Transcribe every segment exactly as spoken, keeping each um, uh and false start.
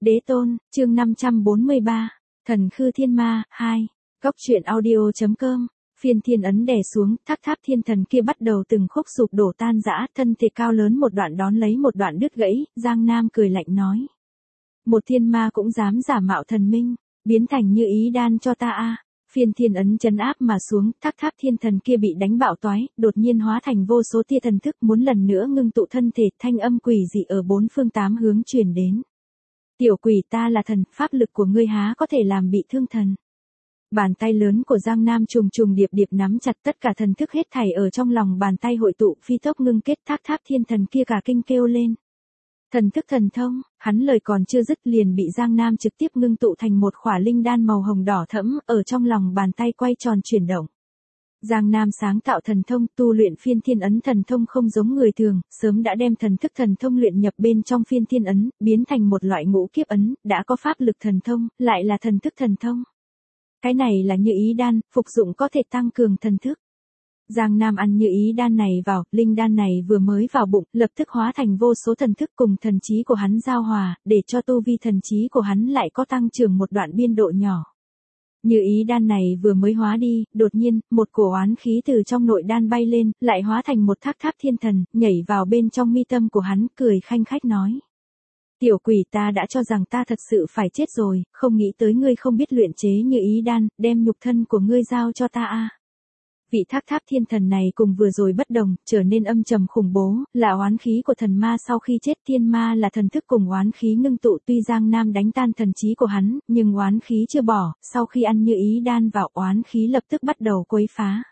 Đế tôn, chương năm trăm bốn mươi ba, Thần Khư Thiên Ma, hai, Góc truyện audio.com, phiên thiên ấn đè xuống, thác tháp thiên thần kia bắt đầu từng khúc sụp đổ tan rã, thân thể cao lớn một đoạn đón lấy một đoạn đứt gãy, Giang Nam cười lạnh nói. Một thiên ma cũng dám giả mạo thần minh, biến thành như ý đan cho ta a. Phiên thiên ấn chấn áp mà xuống, thác tháp thiên thần kia bị đánh bạo toái, đột nhiên hóa thành vô số tia thần thức muốn lần nữa ngưng tụ thân thể, thanh âm quỷ dị ở bốn phương tám hướng truyền đến. Tiểu quỷ, ta là thần, pháp lực của ngươi há có thể làm bị thương thần. Bàn tay lớn của Giang Nam trùng trùng điệp điệp nắm chặt tất cả thần thức hết thảy ở trong lòng bàn tay hội tụ, phi tốc ngưng kết, thác tháp thiên thần kia cả kinh kêu lên. Thần thức thần thông, hắn lời còn chưa dứt liền bị Giang Nam trực tiếp ngưng tụ thành một khỏa linh đan màu hồng đỏ thẫm, ở trong lòng bàn tay quay tròn chuyển động. Giang Nam sáng tạo thần thông, tu luyện phiên thiên ấn thần thông không giống người thường, sớm đã đem thần thức thần thông luyện nhập bên trong phiên thiên ấn, biến thành một loại ngũ kiếp ấn, đã có pháp lực thần thông, lại là thần thức thần thông. Cái này là như ý đan, phục dụng có thể tăng cường thần thức. Giang Nam ăn như ý đan này vào, linh đan này vừa mới vào bụng, lập tức hóa thành vô số thần thức cùng thần trí của hắn giao hòa, để cho tu vi thần trí của hắn lại có tăng trưởng một đoạn biên độ nhỏ. Như ý đan này vừa mới hóa đi, đột nhiên, một cổ oán khí từ trong nội đan bay lên, lại hóa thành một thác tháp thiên thần, nhảy vào bên trong mi tâm của hắn, cười khanh khách nói. Tiểu quỷ, ta đã cho rằng ta thật sự phải chết rồi, không nghĩ tới ngươi không biết luyện chế như ý đan, đem nhục thân của ngươi giao cho ta a. Vị thác tháp thiên thần này cùng vừa rồi bất đồng, trở nên âm trầm khủng bố, là oán khí của thần ma sau khi chết. Thiên ma là thần thức cùng oán khí ngưng tụ, tuy Giang Nam đánh tan thần trí của hắn, nhưng oán khí chưa bỏ, sau khi ăn như ý đan vào oán khí lập tức bắt đầu quấy phá.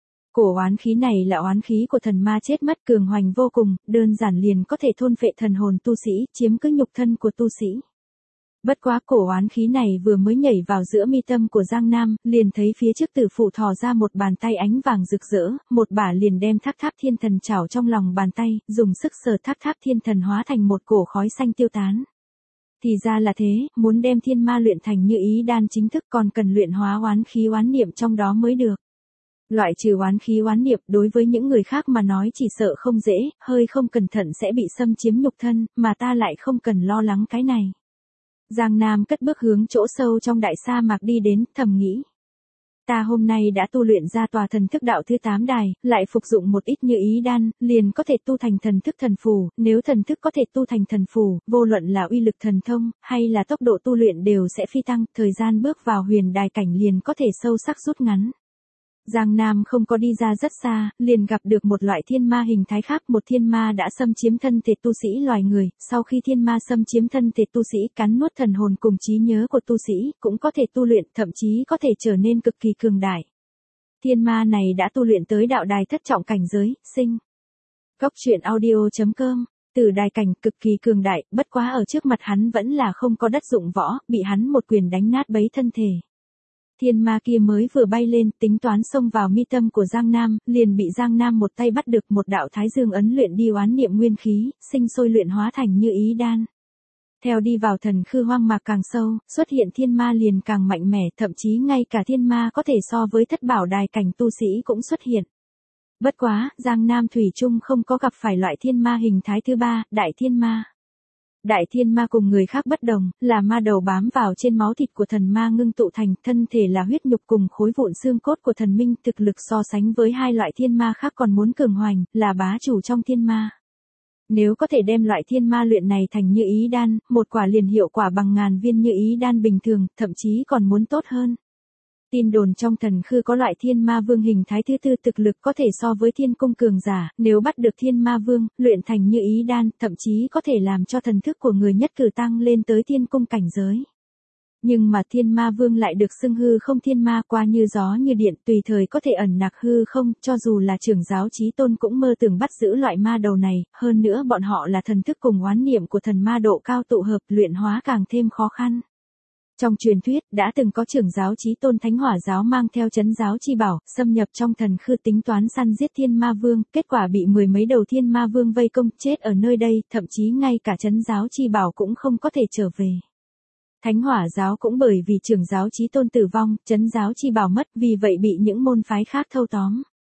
Cổ oán khí này là oán khí của thần ma chết mất cường hoành vô cùng, đơn giản liền có thể thôn phệ thần hồn tu sĩ, chiếm cứ nhục thân của tu sĩ. Bất quá cổ oán khí này vừa mới nhảy vào giữa mi tâm của Giang Nam, liền thấy phía trước tử phụ thò ra một bàn tay ánh vàng rực rỡ, một bả liền đem thác tháp thiên thần chảo trong lòng bàn tay, dùng sức sờ thác tháp thiên thần hóa thành một cổ khói xanh tiêu tán. Thì ra là thế, muốn đem thiên ma luyện thành như ý đan chính thức còn cần luyện hóa oán khí oán niệm trong đó mới được. Loại trừ oán khí oán niệm đối với những người khác mà nói chỉ sợ không dễ, hơi không cẩn thận sẽ bị xâm chiếm nhục thân, mà ta lại không cần lo lắng cái này. Giang Nam cất bước hướng chỗ sâu trong đại sa mạc đi đến, thầm nghĩ. Ta hôm nay đã tu luyện ra tòa thần thức đạo thứ tám đài, lại phục dụng một ít như ý đan, liền có thể tu thành thần thức thần phù, nếu thần thức có thể tu thành thần phù, vô luận là uy lực thần thông, hay là tốc độ tu luyện đều sẽ phi tăng, thời gian bước vào huyền đài cảnh liền có thể sâu sắc rút ngắn. Giang Nam không có đi ra rất xa, liền gặp được một loại thiên ma hình thái khác, một thiên ma đã xâm chiếm thân thể tu sĩ loài người, sau khi thiên ma xâm chiếm thân thể tu sĩ cắn nuốt thần hồn cùng trí nhớ của tu sĩ, cũng có thể tu luyện, thậm chí có thể trở nên cực kỳ cường đại. Thiên ma này đã tu luyện tới đạo đài thất trọng cảnh giới, sinh. Góc truyện audio.com, từ đài cảnh cực kỳ cường đại, bất quá ở trước mặt hắn vẫn là không có đất dụng võ, bị hắn một quyền đánh nát bấy thân thể. Thiên ma kia mới vừa bay lên, tính toán xông vào mi tâm của Giang Nam, liền bị Giang Nam một tay bắt được, một đạo thái dương ấn luyện đi oán niệm nguyên khí, sinh sôi luyện hóa thành như ý đan. Theo đi vào thần khư hoang mạc càng sâu, xuất hiện thiên ma liền càng mạnh mẽ, thậm chí ngay cả thiên ma có thể so với thất bảo đài cảnh tu sĩ cũng xuất hiện. Bất quá, Giang Nam thủy chung không có gặp phải loại thiên ma hình thái thứ ba, đại thiên ma. Đại thiên ma cùng người khác bất đồng, là ma đầu bám vào trên máu thịt của thần ma ngưng tụ thành, thân thể là huyết nhục cùng khối vụn xương cốt của thần minh, thực lực so sánh với hai loại thiên ma khác còn muốn cường hoành, là bá chủ trong thiên ma. Nếu có thể đem loại thiên ma luyện này thành như ý đan, một quả liền hiệu quả bằng ngàn viên như ý đan bình thường, thậm chí còn muốn tốt hơn. Tin đồn trong thần khư có loại thiên ma vương hình thái thứ tư, thực lực có thể so với thiên cung cường giả, nếu bắt được thiên ma vương, luyện thành như ý đan, thậm chí có thể làm cho thần thức của người nhất cử tăng lên tới thiên cung cảnh giới. Nhưng mà thiên ma vương lại được xưng hư không thiên ma, qua như gió như điện, tùy thời có thể ẩn nặc hư không, cho dù là trưởng giáo chí tôn cũng mơ tưởng bắt giữ loại ma đầu này, hơn nữa bọn họ là thần thức cùng oán niệm của thần ma độ cao tụ hợp, luyện hóa càng thêm khó khăn. Trong truyền thuyết, đã từng có trưởng giáo chí tôn Thánh Hỏa giáo mang theo trấn giáo chi bảo, xâm nhập trong thần khư tính toán săn giết thiên ma vương, kết quả bị mười mấy đầu thiên ma vương vây công, chết ở nơi đây, thậm chí ngay cả trấn giáo chi bảo cũng không có thể trở về. Thánh Hỏa giáo cũng bởi vì trưởng giáo chí tôn tử vong, trấn giáo chi bảo mất, vì vậy bị những môn phái khác thâu tóm.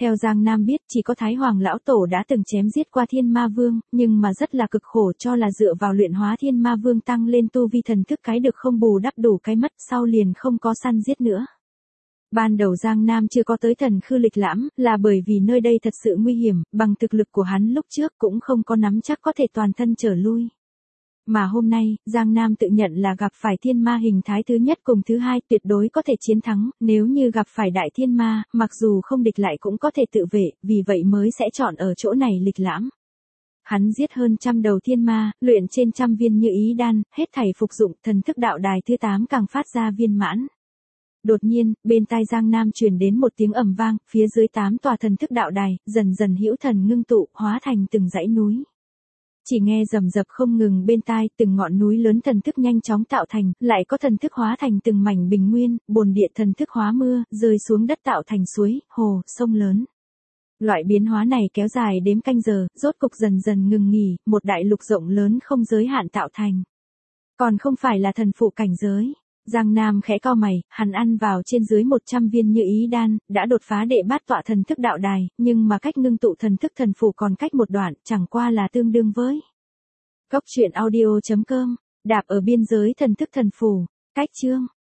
Theo Giang Nam biết, chỉ có Thái Hoàng Lão Tổ đã từng chém giết qua Thiên Ma Vương, nhưng mà rất là cực khổ, cho là dựa vào luyện hóa Thiên Ma Vương tăng lên tu vi thần thức cái được không bù đắp đủ cái mất, sau liền không có săn giết nữa. Ban đầu Giang Nam chưa có tới Thần Khư lịch lãm, là bởi vì nơi đây thật sự nguy hiểm, bằng thực lực của hắn lúc trước cũng không có nắm chắc có thể toàn thân trở lui. Mà hôm nay, Giang Nam tự nhận là gặp phải thiên ma hình thái thứ nhất cùng thứ hai, tuyệt đối có thể chiến thắng, nếu như gặp phải đại thiên ma, mặc dù không địch lại cũng có thể tự vệ, vì vậy mới sẽ chọn ở chỗ này lịch lãm. Hắn giết hơn trăm đầu thiên ma, luyện trên trăm viên như ý đan, hết thảy phục dụng, thần thức đạo đài thứ tám càng phát ra viên mãn. Đột nhiên, bên tai Giang Nam truyền đến một tiếng ầm vang, phía dưới tám tòa thần thức đạo đài, dần dần hữu thần ngưng tụ, hóa thành từng dãy núi. Chỉ nghe rầm rập không ngừng bên tai, từng ngọn núi lớn thần thức nhanh chóng tạo thành, lại có thần thức hóa thành từng mảnh bình nguyên, bồn địa thần thức hóa mưa, rơi xuống đất tạo thành suối, hồ, sông lớn. Loại biến hóa này kéo dài đếm canh giờ, rốt cục dần dần ngừng nghỉ, một đại lục rộng lớn không giới hạn tạo thành. Còn không phải là thần phụ cảnh giới. Giang Nam khẽ cau mày, hắn ăn vào trên dưới một trăm viên như ý đan, đã đột phá đệ bát tọa thần thức đạo đài, nhưng mà cách ngưng tụ thần thức thần phù còn cách một đoạn, chẳng qua là tương đương với. Cốc truyện audio chấm com, đạp ở biên giới thần thức thần phù, cách chương.